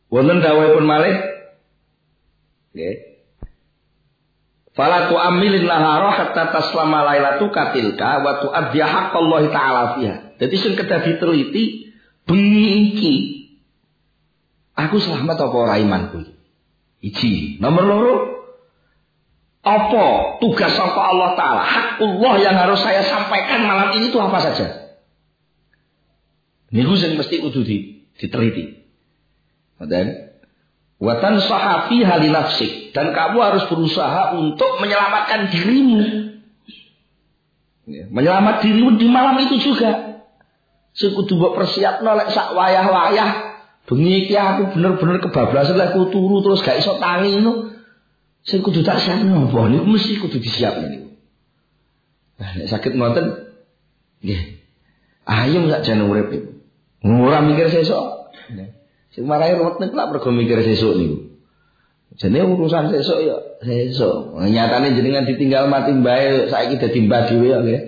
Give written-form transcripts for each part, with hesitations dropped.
Wonten dawuhipun malih nggih. Fala tu'ammilin nahara hatta taslama lailatu katilka wa tu'addi haqqallahi ta'ala fiha. Dadi sing kedah diteliti bengi iki aku selamat apa ora imanku. Iki. Nomor loro, apa tugas saka Allah Ta'ala, hakullah yang harus saya sampaikan malam ini itu apa saja. Niku sing mesti kudu diteliti. Dan watan sahafi hali nafsik, dan kamu harus berusaha untuk menyelamatkan dirimu. Menyelamat dirimu di malam itu juga. Sing kudu mbok persiapno lek sak wayah-wayah bengi iki aku bener-bener kebablasan lek aku turu terus gak iso tangi ngono. Sing kudu tak siapno apa niku mesti kudu disiapno niku. Nah, nek saged ngoten nggih. Ayo sak jane urip niku. Ora mikir sesuk. Sing marahi ruwet niku lak mergo mikir sesuk niku. Jane urusan sesuk ya sesuk. Nyatane jenengan ditinggal mati mbae saiki dadi mbah dhewe ya nggih.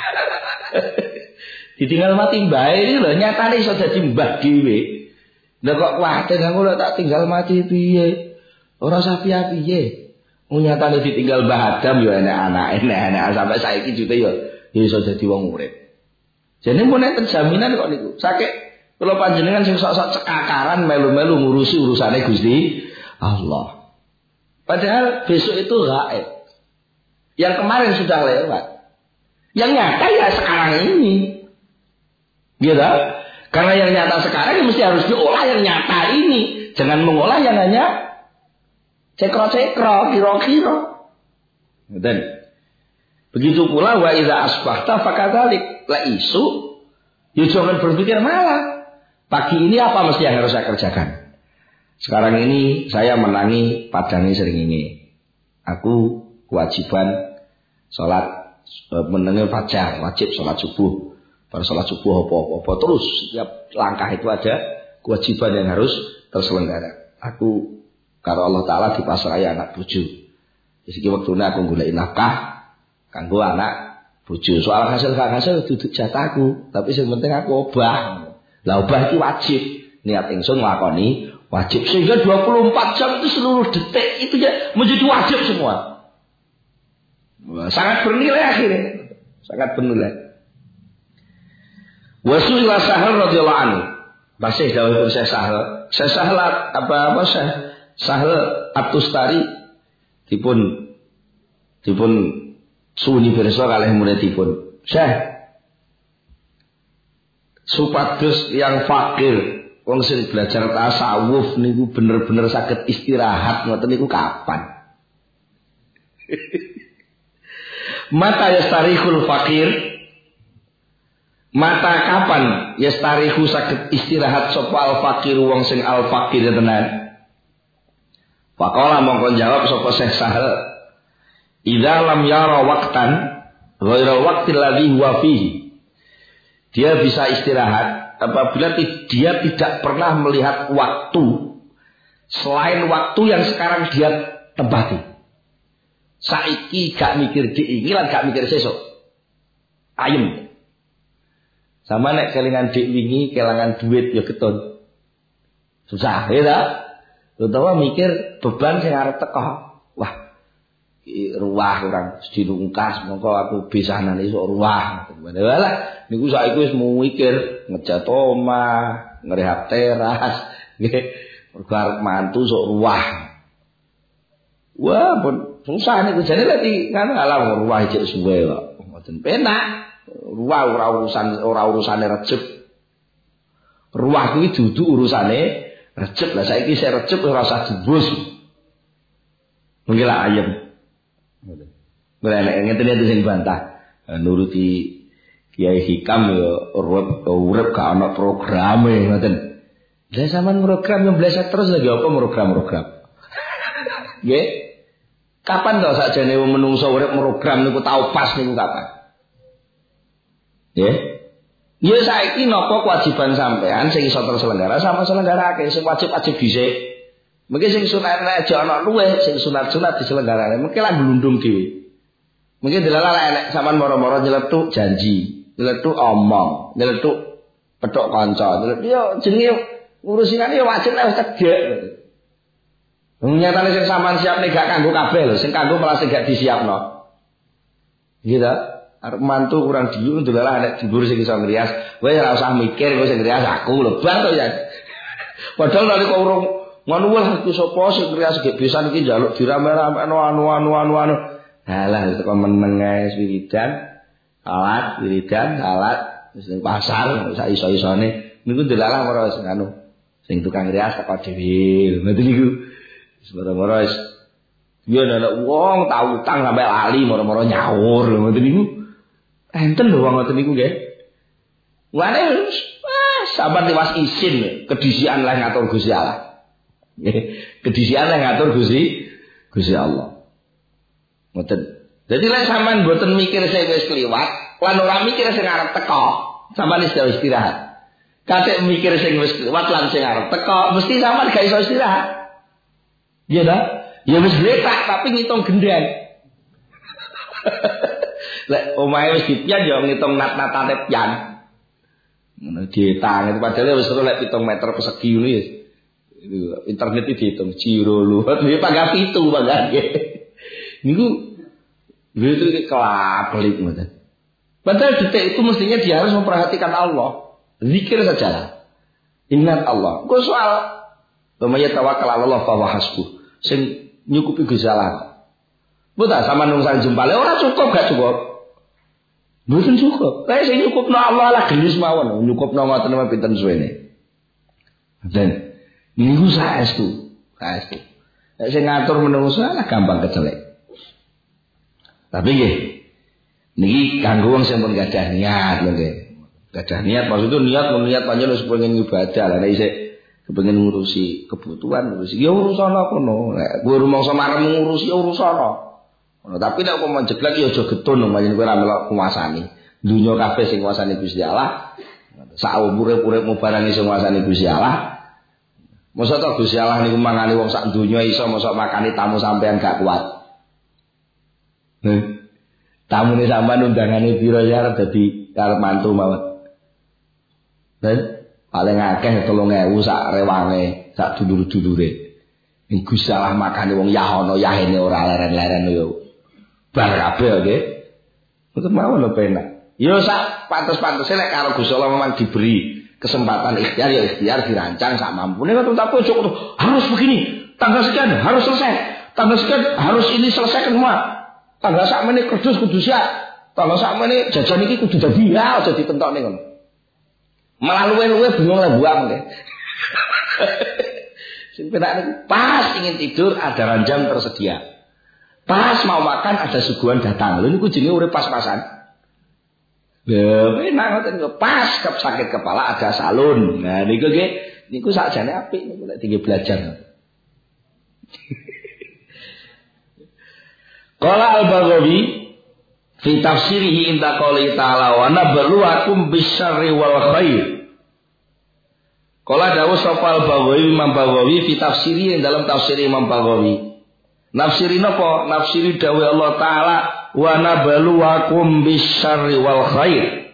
Ditinggal mati mbae iki lho nyatane iso dadi mbah dhewe. Lah kok kuwatir aku lek tak tinggal mati piye? Ora usah piye-piye. Nyatane ditinggal Mbah Adam ya enek anak sampai saiki jute ya iso dadi wong urip. Jane mun enten jaminan kok niku. Saking kula panjenengan sing sok-sok cekakaran melu-melu ngurusi urusane Gusti Allah. Padahal besok itu gaib. Yang kemarin sudah lewat. Yang nyata ya sekarang ini. Gitu? Karena yang nyata sekarang mesti harus diolah yang nyata ini. Jangan mengolah yang hanya cekro-cekro, kira-kira. Dan begitu pula wa idza asbahta fakadzalik. La isu ya jangan berpikir malah. Pagi ini apa mesti yang harus saya kerjakan? Sekarang ini saya menangi padangi srengenge. Aku kewajiban salat menengi fajar, wajib salat subuh. Pada salat subuh apa-apa terus setiap langkah itu ada kewajiban yang harus terselenggara. Aku karo Allah Ta'ala dipasrahi anak bojo. Iki wektune aku golek nafkah kanggo anak bojo. Soal hasil gak hasil duduk jatahku, tapi sing penting aku obah. Lah obah iki wajib. Niat ingsun nglakoni wajib sehingga 24 jam itu seluruh detik itu ya menjadi wajib semua. Sangat bernilai akhirnya. Sangat bernilai. Wasuila Sahal radhiyallahu anhu. Masih dawuh Syekh Sahal. Syekh Sahal apa Syekh Sahal At-Tustari dipun suni pirsa kalih muridipun. Syekh supados yang fakir wong sing belajar tasawuf niku bener-bener saged istirahat ngoten niku kapan? Mata yastarihul fakir. Mata kapan yastarihu saged istirahat sapa al fakir wong sing al fakir tenan. Faqala mongko jawab sapa Syekh Sahal, idza lam yara waqtan ghairal waqtil ladzi huwa fihi. Dia bisa istirahat apabila dia tidak pernah melihat waktu selain waktu yang sekarang dia tempati. Saiki gak mikir diiki lan gak mikir sesuk. Ayem. Sama nek kelingan dik wingi kelangan duit ya ketun. Susah ya ta? Utawa mikir beban sing arep teko. Wah, ruwah kurang dilungkas mongko aku besanan esuk ruwah. Walah niku saiki wis mikir ngecat omah, ngrehab teras, nggih. Mergo arep mantu sok ruwah. Wah, pun susah niku jane lek kan alam ruwah cek suwe kok. Mboten penak. Ruwah ora urusane recep. Ruwah kuwi dudu urusane recep. Lah saiki sik recep ora usah jebus. Mungkin lah ayem. Mulane ngeten iki sing bantah. Nuruti Kiai Hikam ya urip gak ana programe ngoten. Lah sampean program yang bleset terus lagi apa program-program. Nggih. Kapan to sakjane menungso urip program niku tau pas niku kapan? Ya. Ya saiki napa kewajiban sampean sing iso terselenggara sama selenggarake sing wajib-wajib dhisik. Mungkin sing sunat aja ana luweh, sing sunat-sunat diselenggarane. Mungkin lah blundung dhewe. Mungkin delala enek sampean moro-moro nyeletuk janji, nyeletuk omong, nyeletuk petuk kanca. Yo jenenge Ngurusinane ya wajib wis cedhek. Nyatane sing sampean siap nek gak kanggo kabeh lho, sing kanggo malah sing gak disiapno. Gitu. Arep mantu kurang diyu ndelalah nek dibur sing iso ngrias. Kowe ora usah mikir kowe sing ngrias aku lebar to ya. Padahal nalika urung ngono wae iki sapa sing ngrias gek besan iki njaluk dirame-ramekno anu. Halah teko meneng ae wiridan, salat wis ning pasar sak iso-isone niku ndelalah ora wis anu. Sing tukang ngrias teko dhewe. Ngoten niku. Semara-mara wis yen ana wong tau utang sampai lali moro-moro nyaur lho ngoten niku. Enten lho wong ngoten niku nggih. Wane sabar liwas isin kedisian lah ngatur Gusti Allah. Nggih, kedisian lah ngatur Gusti Allah. Ngoten. Dadi lek sampean mboten mikir sing wis kliwat, lan ora mikir sing arep teko, sampean istirahat. Katik mikir sing wis kliwat lan sing arep teko, mesti sampean gak iso istirahat. Iya dah, ya wis letak tapi ngitung gendang. Lek omahe wis dipian ya ngitung nat-natane pian. Ngono dietang itu padahal wis lek 7 meter persegi ngono ya. Internet iki diitung ciro luwet iki pangga 7 pangga. Niku itu kelap-kelip ngoten. Padahal detik itu mestinya dia harus memperhatikan Allah. Zikir saja. Ingat Allah. Kok soal pemaya tawakkal Allah fa hasbuh. Sing nyukupi Gusti Allah. Mboten sama nung sang jempale ora cukup gak cukup. Mboten cukup. Kae sing nyukupno Allah lah gelis mawon, nyukupno ngoten mah pinten suwene. Dan niku saestu. Nek sing ngatur menungso lah gampang kecelek. Tapi nggih niki kanggo wong sing pun gadah niat lho nggih. Gadah niat maksudnya niat panjenengan wis pengen ibadah lah nek isih pengen ngurusi kebutuhan ngurusi ya urusan kono nek kowe rumangsa marem ngurusi ya urusan kono tapi nek kok menjeblak ya aja getun pancen kowe ora melok kuasani dunya kabeh sing kuasani Gusti Allah sak urip-uripmu barang sing kuasani Gusti Allah mosok to Gusti Allah niku mangani wong sak donya iso mosok makani tamu sampean gak kuat tamune sampean undangane pira ya arep dadi karep mantu mawon paling akeh 3.000 sak rewange, sak dulur-dulure. Ning Gusti Allah makane wong yahono yahene ora leren-leren yo. Bar kabeh nggih. Mboten mawon lho penak. Yo sak pantes-pantese lek karo Gusti Allah memang diberi kesempatan ikhtiar ya ikhtiar dirancang sak mampune kok tapi ojo harus begini. Tanggal sekian harus selesai. Tanggal sekian harus ini selesai semua. Tanggal sak menit kerdus kudu siap. Tanggal sak menit jajan iki kudu dadi ya aja ditentokne ngono. Malah luwe-luwe bingung lah buang deh. Pas ingin tidur ada ranjang tersedia. Pas mau makan ada suguhan datang. Lalu ini jenenge urip pas-pasan. Enak ngoten pas sakit kepala ada salon. Nah niku nggih niku sakjane apik niku lek tinggi belajar. Qala al-Baghawi fi tafsirihi inda qouli ta'ala wa nabluwakum bisyarri wal khair. Qala dawuh sapa al-Baghawi Imam Baghawi fi tafsirihi dalam tafsir Imam Baghawi. Nafsiri napa? Nafsiri dawuh Allah taala wa nabluwakum bisyarri wal khair.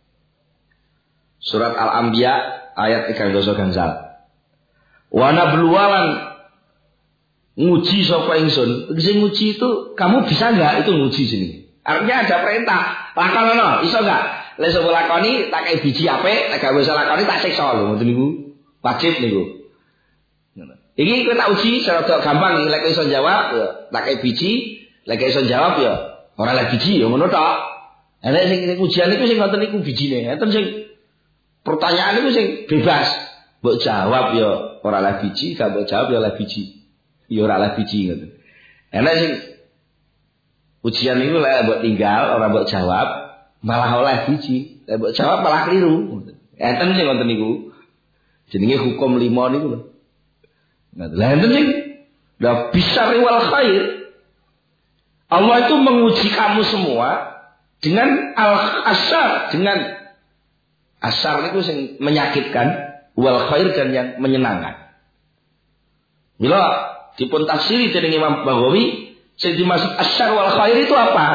Surat Al-Anbiya ayat 3 gangsal. Wa nabluwalan nguji sapa ingsun. Tegese nguji itu kamu bisa enggak itu nguji sini. Artinya ada perintah, lakonono, iso enggak? Lek sapa lakoni tak kei biji apik, nek gak bisa lakoni tak siksa lho, ngoten niku. Wajib niku. Ngono. Iki kowe tak uji secara gampang, lek iso jawab ya tak kei biji, lek iso jawab ya ora lek biji ya ngono tok. Nek sing ujian niku sing ngoten niku bijine, enten sing pertanyaan niku sing bebas. Mbok jawab ya ora lek biji, gak mbok jawab ya lek biji. Ya ora lek biji ngoten. Enak sing ujian niku lek mbok tinggal ora mbok jawab malah oleh biji, lek mbok jawab malah keliru. Enten sing ngoten niku. Jenenge hukum 5 niku lho. Lah enten sing la bisa riwal khair. Allah itu menguji kamu semua dengan al-asar, dengan asar niku sing menyakitkan, wal khair dan yang menyenangkan. Bila dipun tafsiri dening Imam Baghawi, sing dimaksud asyar wal khair itu apa?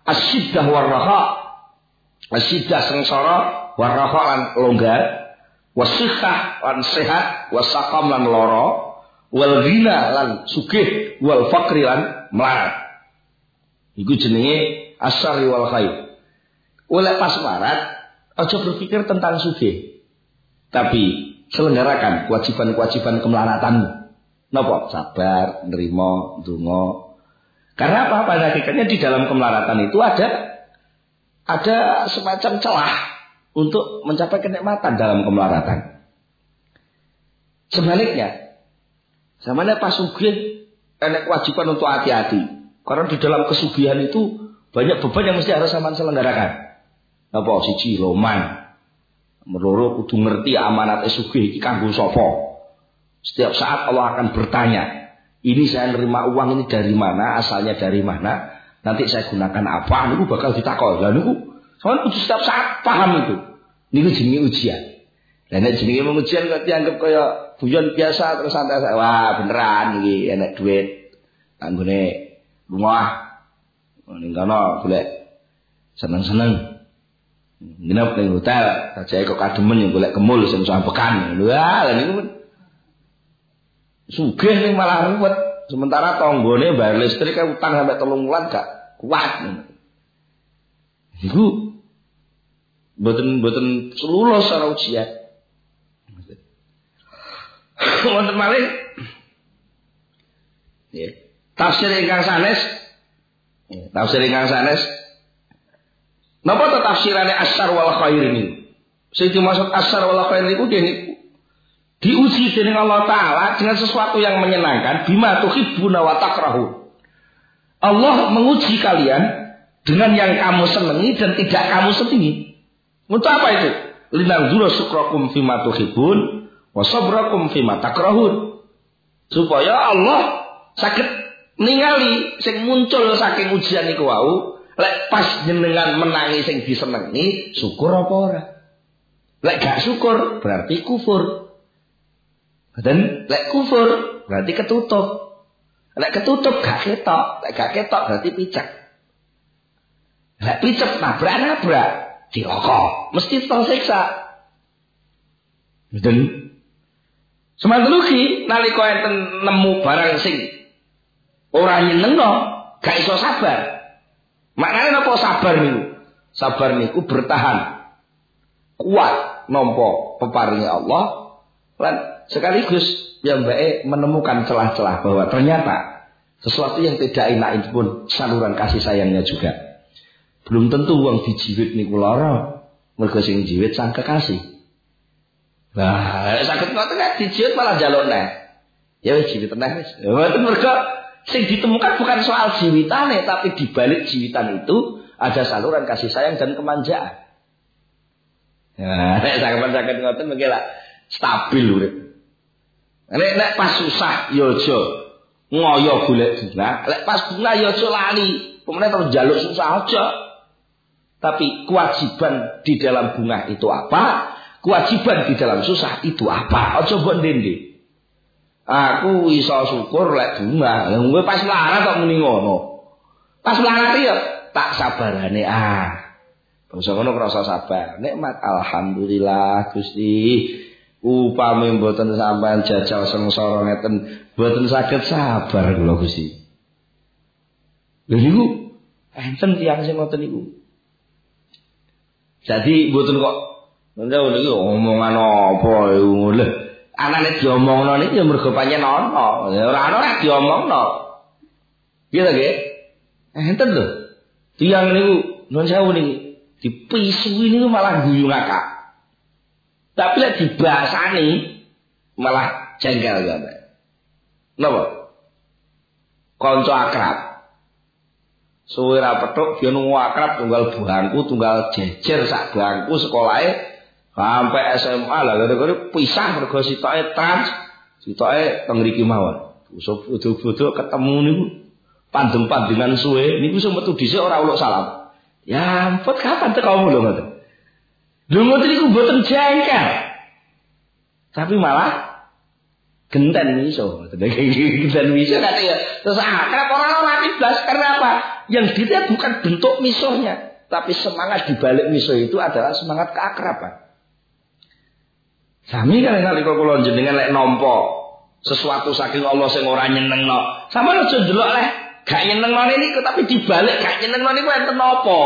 Asyiddah war raha. Asyiddah sengsara, war raha lan longgar. wasihah lan sehat, wasaqam lan lara, wal ghina lan sugih, wal faqri lan melarat. Iku jenenge asyarri wal khair. Oleh pas melarat, aja berpikir tentang sugih. Tapi selenggarakan kewajiban-kewajiban kemelaratanmu. Napa? Sabar, nerima, ndonga. Karena apa? Pada hakikatnya di dalam kemelaratan itu ada semacam celah untuk mencapai kenikmatan dalam kemelaratan. Sebaliknya, zamannya pas sugih ada kewajiban untuk hati-hati. Karena di dalam kesugihan itu banyak beban yang mesti harus sampean selenggarakan. Apa? Siji loman. Meloro kudu ngerti amanat sugih iki kanggo sapa. Setiap saat Allah akan bertanya, ini saya nerima uang ini dari mana, asalnya dari mana, nanti saya gunakan apa, niku bakal ditakoni. Lah niku sampeyan kudu setiap saat paham itu. Niku jenenge ujian. Lah nek jenenge ujian kok dianggap kaya guyon biasa terus santai, wah beneran iki enek duit anggone rumah ning kono golek seneng-seneng. Nginep ning hotel, sajae kok kademen yo golek kemul sing sampekan. Wah, lha niku sugih ning malah ruwet. Sementara tanggane bayar listrik kan utang sampai 3 bulan gak kuat. Iku mboten lulus secara ujian. Wonten malih nggih. Tafsir ingkang sanes. Tafsir ingkang sanes. Napa to tafsirane asyar wal khair ini? Sing dimaksud asyar wal khair niku niku diuji dening Allah taala dengan sesuatu yang menyenangkan, bima tuhibbuna wa takrahun. Allah menguji kalian dengan yang kamu senangi dan tidak kamu senangi. Untuk apa itu? Linanzura syukrakum fima tuhibbun wa sabrakum fima takrahun. Supaya Allah saged ningali sing muncul saking ujian niku wau. Lek pas jenengan menangi sing disenengi, syukur apa ora? Lek gak syukur berarti kufur. Dan lek kufur berarti ketutup. Lek ketutup gak ketok, lek gak ketok berarti picek. Lek picek nabrak-nabrak dilokok, mesti tersiksa. Dan semanten ugi nalika enten nemu barang sing ora nyenengno, gak iso sabar. Maknanya apa sabar niku? Sabar niku bertahan kuat nampa peparingnya Allah lan sekaligus piyambake menemukan celah-celah bahwa ternyata sesuatu yang tidak enak itu pun saluran kasih sayangnya juga. Belum tentu wong dijiwit niku lara, mergo sing jiwit sang kekasih. Lah, saged ngoten nek dijiwit malah njaluk neh. Ya wis jiwit neh wis. Mboten mergo sing ditemukan bukan soal jiwitane, tapi di balik jiwitan itu ada saluran kasih sayang dan kemanjaan. Nah, nek saged ngoten mengki lak stabil urip. Nek pas susah ya aja ngoyo golek bunga, lek pas bunga ya aja lali, pemene terus njaluk susah aja. Tapi kewajiban di dalam bunga itu apa? Kewajiban di dalam susah itu apa? Aja mbok ndende. Aku iso syukur lek bunga. Lah kowe pas melarat kok muni ngono. Pas melarat ya tak sabarane bangsa ngono krasa sabar. Nikmat alhamdulillah Gusti. Upami mboten sampean jajal sengsara ngeten, mboten saged sabar kula Gusti. Lha niku enten tiyang sing ngoten niku. Jadi mboten kok niki omongan apa iku lho. Anane diomongno niki ya mergo pancen ana. Ora ana ora diomongno. Piye ta nggih? Enten lho. Tiyang niku nuwun sewu niki dipisui niku malah guyu ngakak. Tapi lek dibasani malah jengkel ya. Napa? Kanca akrab. Suwe ra petuk dia nunggu akrab tunggal bangku, tunggal jejer sak bangku sekolahe. Sampai SMA lah, gara-gara pisah mergo sitoke trans, sitoke teng mriki mawon. Bodo-bodo ketemu niku pandeng-pandengan suwe, niku sing metu dhisik ora uluk salam. Ya ampun kapan tekamu lho ngoten. Lho ngoten niku mboten jengkel. Tapi malah genten miso. Genten miso kate ya. Terus akrab ora tiblas karena apa? Yang dilihat bukan bentuk misonya, tapi semangat di balik miso itu adalah semangat keakraban. Sami kan nalika kula jenengan lek nampa sesuatu saking Allah sing ora nyenengno. Sampeyan aja ndelok leh gak nyenengno niku tapi dibalik gak nyenengno niku enten apa?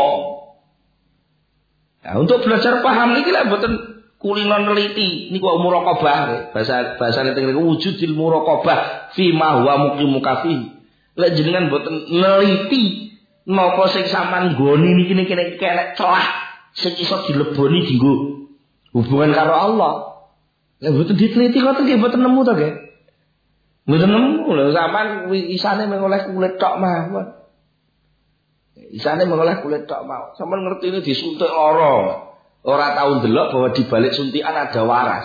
Nah, untuk belajar paham niki lek mboten kulino neliti niku muraqabah bahasa teng niku wujudil muraqabah fi ma huwa muqimuka fi. Lek jenengan mboten neliti napa sing sampean nggoni niki kene celah sing iso dileboni dienggo hubungan karo Allah. Lek mboten diteliti ngoten nggih mboten nemu to nggih. Mboten nemu lho sampean isane mengoleh kulit tok mawon. Isane mengoleh kulit tok mawon. Sampeyan ngerti ini disuntik lara. Ora tau ndelok bahwa di balik suntikan ada waras.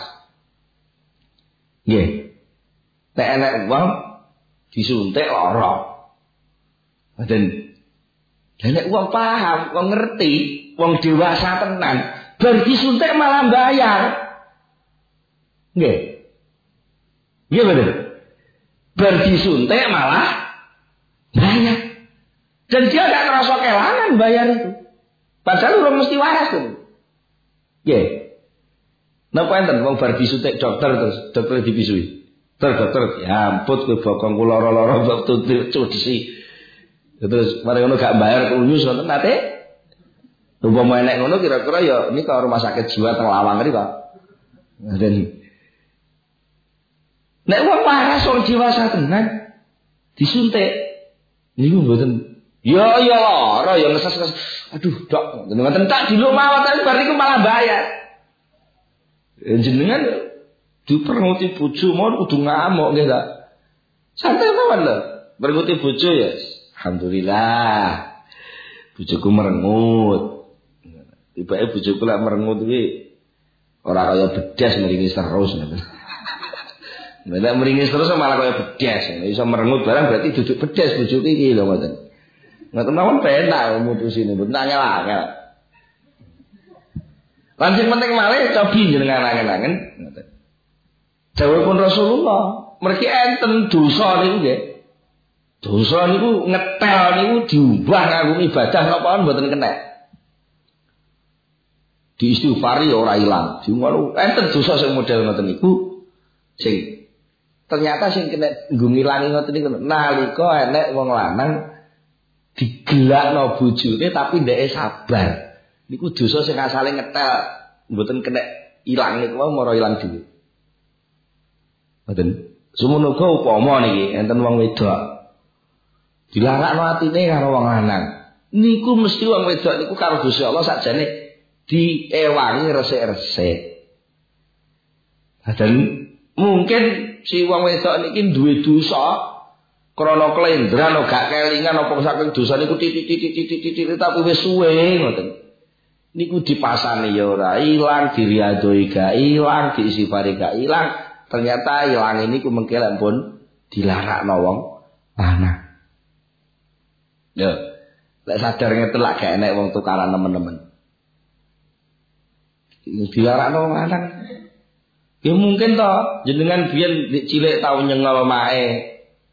Nggih. Nek enek wong disuntik lara. Mboten. Nek wong paham, wong ngerti, wong dewasa tenan, bar disuntik malah bayar. Nggih. Nggih bener. Bar disuntik malah bayar. Dan dia tidak merasa kehilangan bayar itu. Padahal orang mesti waras tuh. Ya. Napa enten wong bar disuntik dokter terus dokter dipisui. Dokter, ya ampun kowe bokongku lara-lara kok cuci. Terus mari ngono gak bayar uyus ngoten nate. Umpama enek ngono kira-kira ya ini kalau rumah sakit jiwa teng Lawang iki kok. Dan nek wong waras wong dewasa tenan disuntik niku mboten ya lara ya ngeses. Aduh, Dok, jenengan tak diluk mawon tapi bar niku malah bayar. Jenengan dipermuti bojo mon kudu ngamuk nggih ta. Santai mawon lho. Permuti bojo ya. Alhamdulillah. Bojoku merengut. Tibake bojoku lek merengut iki ora kaya bedas meringis terus ngoten. Nek meringis terus malah kaya bedas. Iso merengut barang berarti duduk bedas bojoku iki lho ngoten. Ngoten mawon penak mutusine, mboten angel-angel. Lan sing penting malih cobi jenengan angen-angen ngoten. Dawuhipun Rasulullah, mergi enten dosa niku nggih. Dosa niku ngetel niku diubah nganggo ibadah napa mboten kena. Diistighfari ora ilang. Diungono enten dosa sing model ngoten niku sing ternyata sing kena nggo ngilangi ngoten niku nalika enek wong lanang digelakno bojone tapi ndeke sabar. Niku dosa sing asale ngetel mboten kena ilang niku mara ilang dhewe. Mboten. Sumono uga upama niki enten wong wedok dilarakno atine karo wong lanang. Niku mesti wong wedok niku karo Gusti Allah sakjane diewangi resik-resik. Dan mungkin si wong wedok niki duwe dosa krana kelendran gak kelingan apa saking dosa niku titik tapi wis suwe ngoten. Niku dipasani ya ora ilang, diriadoi gak ilang, diisifari gak ilang. Ternyata ilang ini ku mengke lek pun dilarakno wong lanang. Yo, lek sadar ngeten lak gak enek wong tukaran nemen-nemen. Dilarakno wong lanang. Ya mungkin to jenengan biyen cilik tau nyengol mae.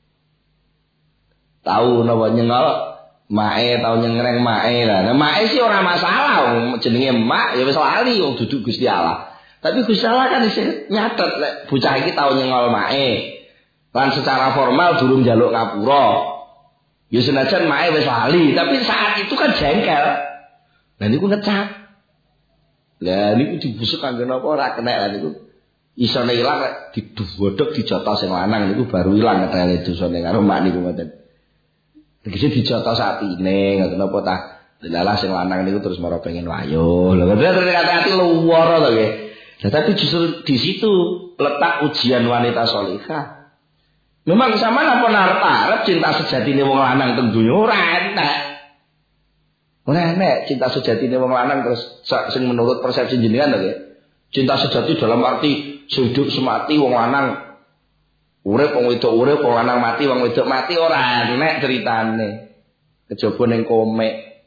Tahu napa nyengol mae tau nyengreng mae lah. Nah mae sih ora masalah jenenge mak ya wis lali wong duduk Gusti Allah. Tapi Gusti Allah kan isih nyatet lek bocah iki tau nyengol mae. Lan secara formal durung njaluk ngapura. Ya senajan mae wis lali, tapi saat itu kan jengkel. Lah niku ngecap. Lah niku dibusuk kanggo napa ora kena lah niku. Isone ilang lek didodhok dijotos sing lanang niku baru ilang ketele dosane karo mak niku ngoten. Tegese dijotos atine ngoten napa ta. Delalah sing lanang niku terus mara pengen wayuh. Lho ngoten hati-hati luwara to nggih. Nah, tapi justru di situ letak ujian wanita salihah. Memang sama napa arep cinta sejatine wong lanang teng donya ora enak. Ora enak cinta sejatine wong lanang terus sing menurut persepsi jenengan to nggih. Cinta sejati dalam arti sehidup semati wong lanang urip wong wedok urip wong lanang mati wong wedok mati ora enak ceritane. Kejaba ning komik.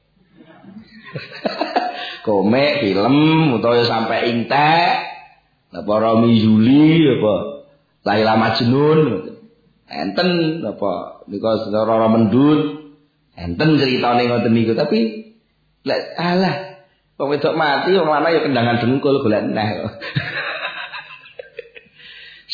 Komik film utawa sampai entek apa Romi Juli apa Laila Majnun enten apa nika Rara Mendut enten ceritane ngoten niku tapi lek alah wong wedok mati wong lanang ya kendangan dengkul golek neh.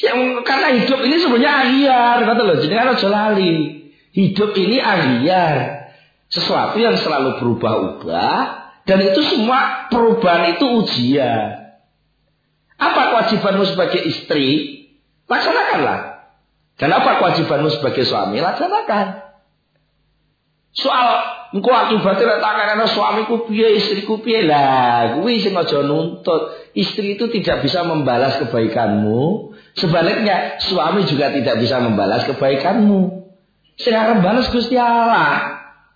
Karena hidup ini sebenarnya akhir, kata loh. Jadi kan aja lali. Hidup ini akhir. Sesuatu yang selalu berubah-ubah. Dan itu semua perubahan itu ujian. Apa kewajibanmu sebagai istri? Laksanakanlah. Dan apa kewajibanmu sebagai suami? Laksanakan. Soal engko akibatnya tangan suamiku piye, istriku piye lah, kuwi sing aja nuntut. Istri itu tidak bisa membalas kebaikanmu, sebaliknya suami juga tidak bisa membalas kebaikanmu. Sing arep balas Gusti Allah.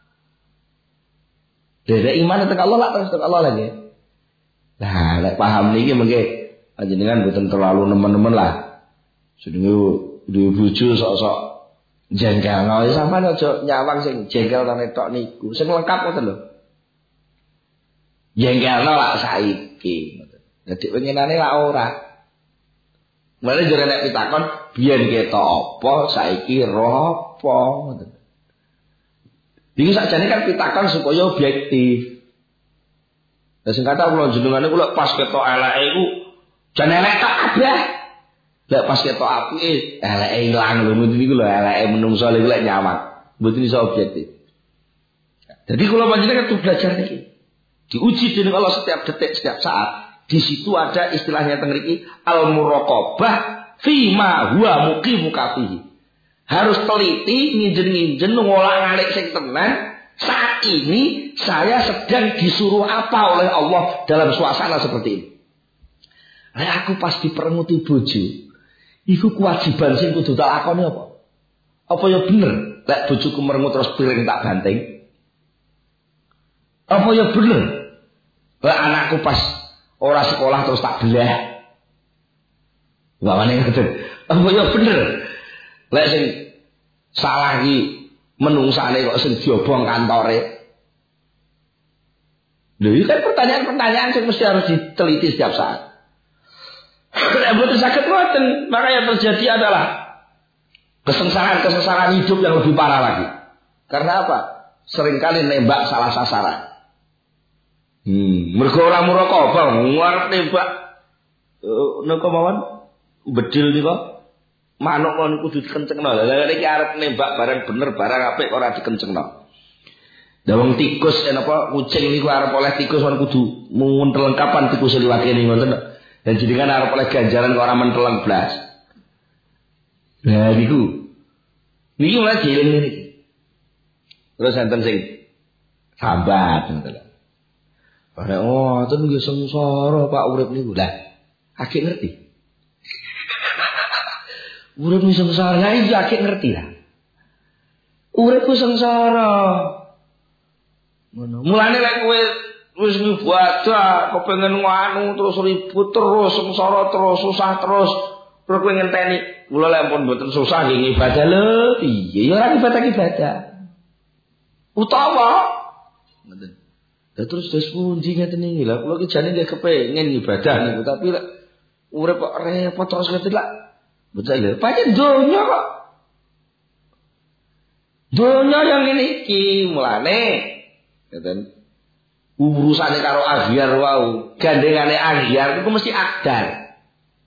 Dari iman tekan Allah lah terus tekan Allah lagi. Nah, lek paham niki mengke panjenengan mboten terlalu nemen-nemen lah. Sedenge duwe bojo sok-sok jengkel, nah sampean aja nyawang sing jengkel nang tok niku. Sing lengkap ngoten lho. Jengkelno lak saiki ngoten. Dadi pengenane lak ora. Mulane jare nek pitakon biyen ketok apa, saiki roh apa ngoten. Iki sakjane kan pitakon supaya objektif. Lah sing kata kula jenengane kula pas ketok eleke iku jan elek tok kabeh. Lek pas ketok apike eleke ilang lho niku lho eleke menungso lek nyawang. Mboten iso objektif. Jadi kula panjenengan kudu belajar niki. Diuji dening Allah setiap detik, setiap saat. Di situ ada istilahnya teng mriki al-muraqabah fima huwa muqimu kafihi. Harus teliti nginjen-nginjen ngolah-ngalik sing tenan. Saat ini saya sedang disuruh apa oleh Allah dalam suasana seperti ini. Lek aku pas diperenguti bojo, iku kewajiban sing kudu tak lakoni apa? Apa ya bener lek bojoku merengut terus piring tak banting? Apa ya bener lek anakku pas ora sekolah terus tak belah? Wawane ngoten. Apa ya bener lek sing salah iki menungsane kok sing diobong kantore? Lha iki kan pertanyaan-pertanyaan sing mesti harus diteliti setiap saat. Betul sakit ngoten, maka yang terjadi adalah kesengsaraan hidup yang lebih parah lagi. Karena apa? Seringkali nembak salah sasaran. Mergo ora muraqabah, ngarep nembak napa mawon bedil nika manuk kon kudu dikencengno. Lah iki arep nembak barang bener, barang apik ora dikencengno. Lah wong tikus napa kucing niku arep oleh tikus kon kudu muntel lengkapan tikus liwat kene ngoten. Dan jenengan arep oleh ganjaran kok ora menteleng blas. Nah niku. Niki malah dieling niki. Terus enten sing sambat ngoten. Bare ten nggih sengsara Pak urip niku. Lah, akeh ngerti. Urip niku sengsara, ya iya akeh ngerti lah. Uripku sengsara. Ngono. Mulane lek kowe wis ngibadah, kepengin nganu terus ribut terus, sengsara terus, susah terus. Terus kowe ngenteni, kula lek ampun mboten susah nggih ngibadah lho. Piye ya ora ibadah. Utawa ngoten. Lah terus wis pundi ngeten iki lha kula ki jane nggih kepengin ibadah niku tapi lek urip kok repot terus ngeten lak. Betul lho, pancen donya kok. Donya yang ngene iki mulane ngeten. Urusane karo aghyar wau, gandengane aghyar iku mesti akdar.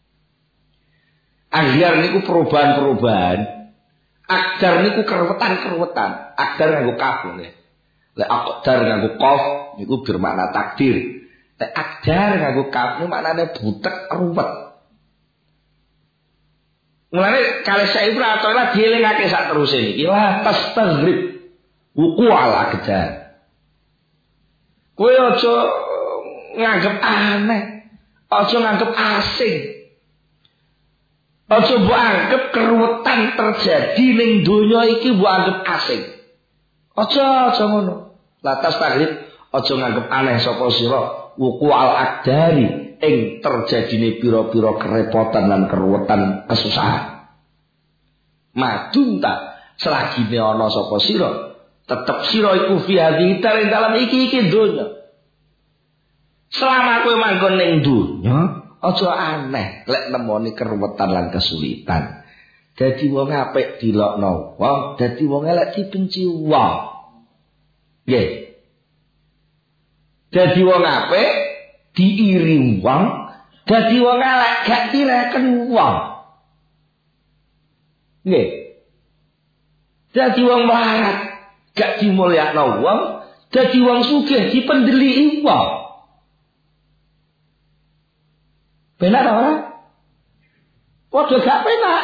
Aghyar niku perubahan-perubahan. Akdar niku keruwetan-keruwetan. Akdar nganggo kaf nggih. Lek akdar nganggo qaf niku bermakna takdir. Lek akdar nganggo kaf niku maknane butek ruwet. Mulane kalih saya pratola dielingake sak teruse niki. La tastaghrib wuqu al akdar. Kowe aja nganggep aneh, aja nganggep asing. Aja mbok anggap keruwetan terjadi ning donya iki mbok anggap asing. Aja ngono. Latas takrib aja nganggep aneh sapa sira wuku al akdari ing terjadine pira-pira kerepotan lan keruwetan kesusahan. Madunta selagine ana sapa sira tetep sira iku fi hadhihi dalam iki donya. Selama kowe manggon ning donya, aja aneh lek nemoni keruwetan lan kesulitan. Dadi wong apik dilokno wong, dadi wong elek dibenci wong. Nggih. Dadi wong apik diiri wong, dadi wong elek gak direken wong. Nggih. Dadi wong melarat gak dimulyakno wong, dadi wong sugih dipendeliki wong. Penak ta ora? Padha gak penak.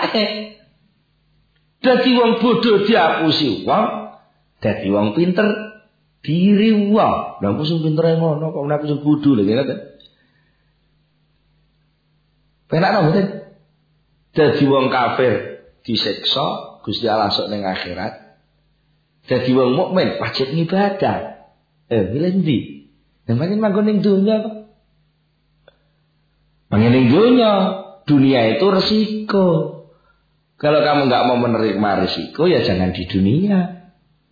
Dadi wong bodho diapusi wong, dadi wong pinter diri wong. Lah kok sing pintere ngono kok nek sing bodho lho ngene. Penak ta mboten? Dadi wong kafir disiksa Gusti Allah sok ning akhirat. Dadi wong mukmin wajib ibadah. Milih ndi? Namanya manggon ning dunya kok. Manggon ning dunia itu resiko. Kalau kamu enggak mau menerima resiko ya jangan di dunia.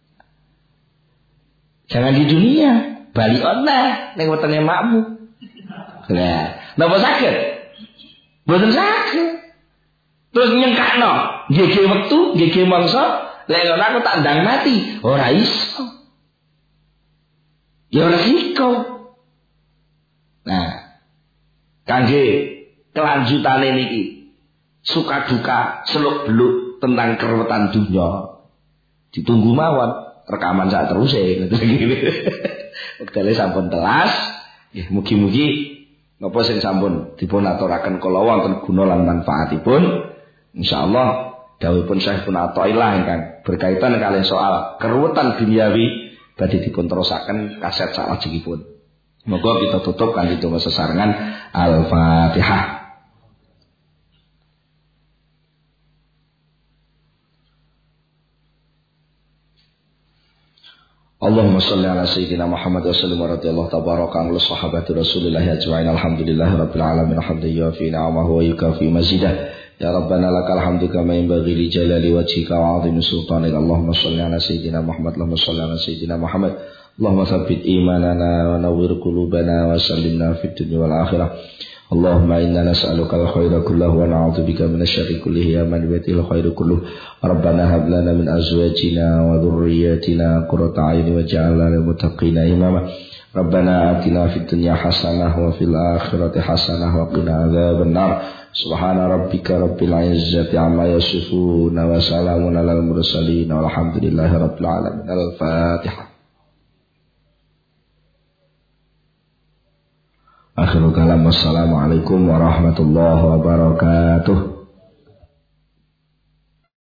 Jangan di dunia, bali oneh ning wetenge makmu. Lah, napa saged? Mboten saged. Terus nyengkakno, nggih wektu, nggih mangsa, lek ngono aku tak ndang mati, ora iso. Ya resiko. Nah, kangge kelanjutane niki suka duka seluk-beluk tentang kerewetan dunya. Ditunggu mawon rekaman sak terus ngoten iki. Wektane sampun telas, nggih mugi-mugi napa sing sampun dipun aturaken kala wonten guna lan manfaatipun. Insyaallah dawuhipun Syekh pun Athaillah ingkang berkaitan kalian soal keruwetan duniawi badhe dipun terusaken kaset salajengipun. Moga kita tutup kanthi donga sesarengan Al-Fatihah. Allahumma shalli ala sayyidina Muhammad wa sallim radhiyallahu tabaraka an sahabati Rasulillah ajma'in alhamdulillahi rabbil alamin hamdan yufi ni'amahu wa yukafi mazidah. Ya Rabbana lakal hamdu kama yanbaghi li jalali wajhika wa 'azimi sultanika. Allahumma shalli ala sayyidina Muhammad, Allahumma shalli ala sayyidina Muhammad. Allahumma tsabbit imanana wa nawwir qulubana wa sallimna fid dunya wal akhirah. Allahumma inna nas'aluka al-khaira kullahu wa na'udzubika minasy syarri kullihi ya man bi'til khairu kulluh. Rabbana hab lana min azwajina wa dhurriyyatina qurrata a'yun waj'alna lil muttaqina imama. Rabbana atina fid dunya hasanah wa fil akhirati hasanah wa qina adzabannar. Subhana rabbika rabbil izzati amma yasifun wa salamun alal mursalin walhamdulillahi rabbil alamin. Al-Fatihah. Akhirul kalam, wassalamualaikum warahmatullahi wabarakatuh.